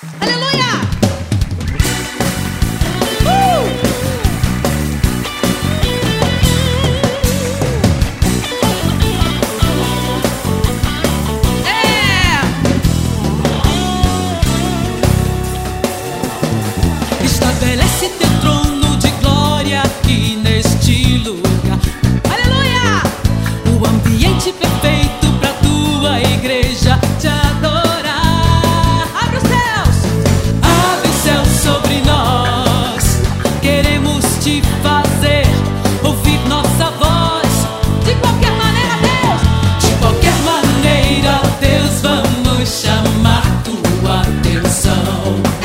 Aleluia! Estabelece teu trono de glória aqui neste lugar. Aleluia! O ambiente perfeito pra tua igreja te adorar. Abre os céus! Abre o céu sobre nós. Queremos te fazer ouvir nossa voz. De qualquer maneira, Deus! De qualquer maneira, Deus, vamos chamar tua atenção.